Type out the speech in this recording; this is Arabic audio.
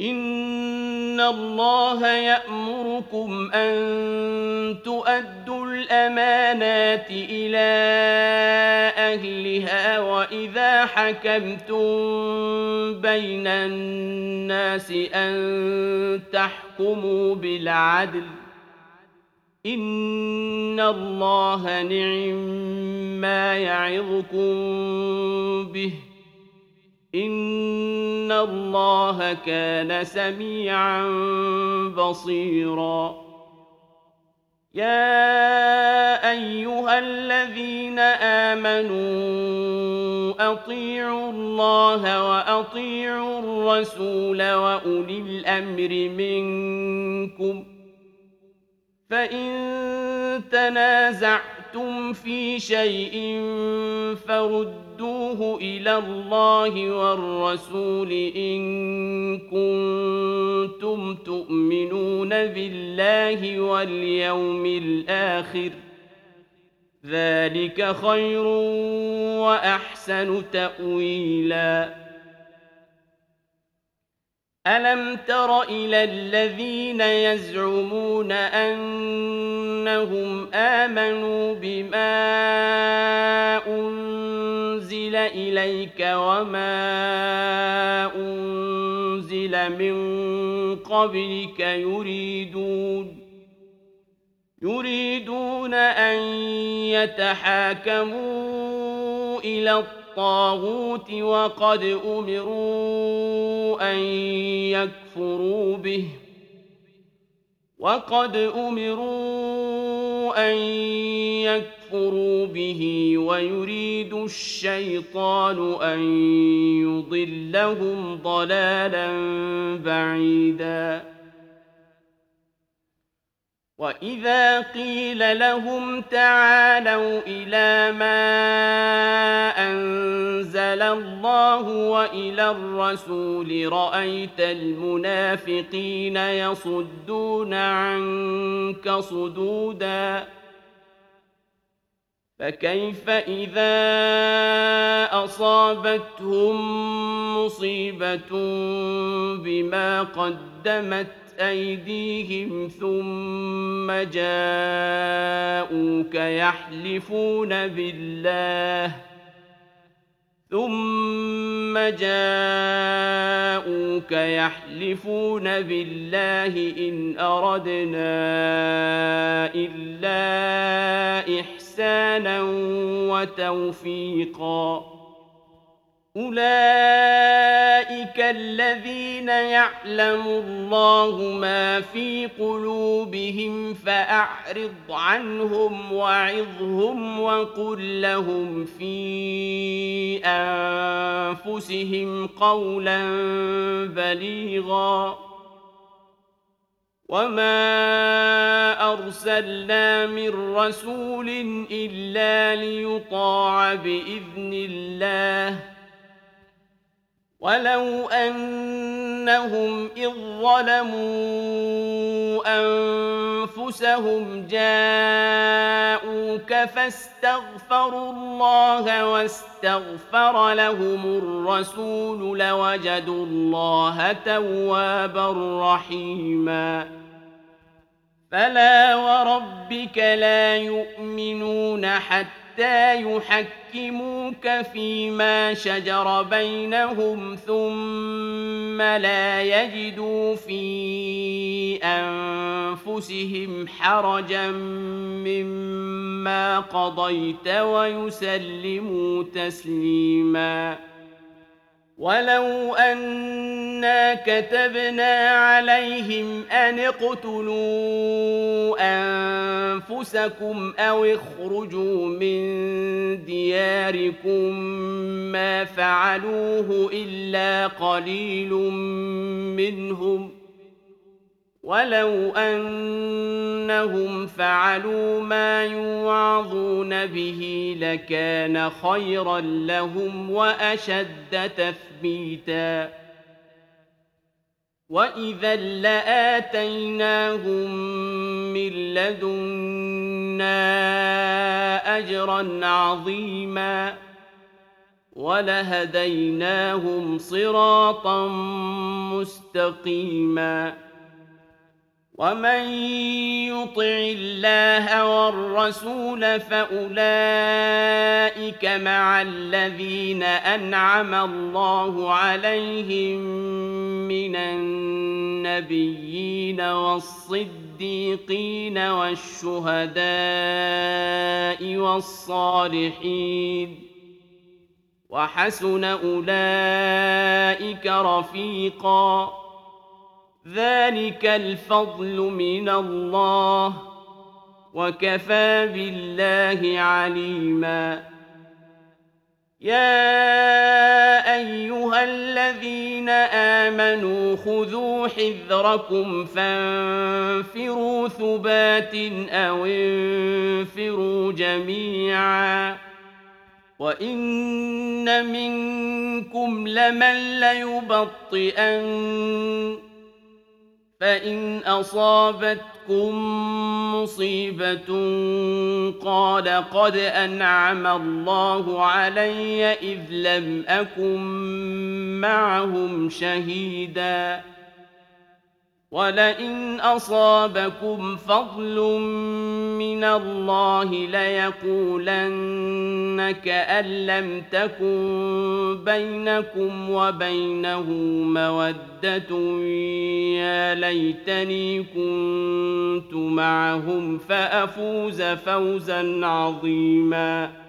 إن الله يأمركم أن تؤدوا الأمانات إلى أهلها وإذا حكمتم بين الناس أن تحكموا بالعدل إن الله نعم ما يعظكم به إن الله كان سميعا بصيرا يا أيها الذين آمنوا أطيعوا الله وأطيعوا الرسول وأولي الأمر منكم فإن تنازعتم في شيء فردوه إلى الله والرسول إن كنتم تؤمنون بالله واليوم الآخر ذلك خير وأحسن تأويلاً ألم تر إلى الذين يزعمون أنهم آمنوا بما أنزل إليك وما أنزل من قبلك يريدون أن يتحاكموا إلى الطاغوت وقد أمروا أن يكفروا به ويريد الشيطان أن يضلهم ضلالا بعيدا وإذا قيل لهم تعالوا إلى ما أنزل الله وإلى الرسول رأيت المنافقين يصدون عنك صدودا فكيف إذا أصابتهم مصيبة بما قدمت أيديهم ثم جاءوك يحلفون بالله إن أردنا إلا إحسانا وتوفيقا أولئك الذين يعلم الله ما في قلوبهم فأعرض عنهم وعظهم وقل لهم في أنفسهم قولا بليغا وما أرسلنا من رسول إلا ليطاع بإذن الله ولو أنهم إذ ظلموا أنفسهم جاءوك فاستغفروا الله واستغفر لهم الرسول لوجدوا الله توابا رحيما فلا وربك لا يؤمنون حتى يحكموك فيما شجر بينهم ثم لا يجدوا في أنفسهم حرجا مما قضيت ويسلموا تسليما ولو أنا كتبنا عليهم أن اقتلوا أنفسكم أو اخرجوا من دياركم ما فعلوه إلا قليل منهم ولو أنهم فعلوا ما يوعظون به لكان خيرا لهم وأشد تثبيتا وإذا لآتيناهم من لدنا أجرا عظيما وَلَهَدَيْنَاهُمْ صِرَاطًا مُّسْتَقِيمًا وَمَن يُطِعِ اللَّهَ وَالرَّسُولَ فَأُولَٰئِكَ مَعَ الَّذِينَ أَنْعَمَ اللَّهُ عَلَيْهِم مِّنَ النَّبِيِّينَ وَالصِّدِّيقِينَ وَالشُّهَدَاءِ وَالصَّالِحِينَ ۚ وَحَسُنَ أُولَٰئِكَ رَفِيقًا ۚ ذَٰلِكَ الْفَضْلُ مِنَ اللَّهِ ۚ وَكَفَىٰ بِاللَّهِ عَلِيمًا يَا أَيُّهَا الَّذِينَ آمَنُوا خُذُوا حِذْرَكُمْ فَانفِرُوا ثُبَاتٍ أَوِ انفِرُوا جَمِيعًا وَإِنَّ مِنكُمْ لَمَن لَّيُبَطِّئَنَّ فَإِنْ أَصَابَتْكُم مُّصِيبَةٌ قَالَ قَدْ أَنْعَمَ اللَّهُ عَلَيَّ إِذْ لَمْ أَكُن مَّعَهُمْ شَهِيدًا ۗ وَلَئِنْ أَصَابَكُمْ فَضْلٌ مِّنَ اللَّهِ لَيَقُولَنَّ كَأَن لَّمْ تَكُن بَيْنَكُمْ وَبَيْنَهُ مَوَدَّةٌ يَا لَيْتَنِي كُنتُ مَعَهُمْ فَأَفُوزَ فَوْزًا عَظِيمًا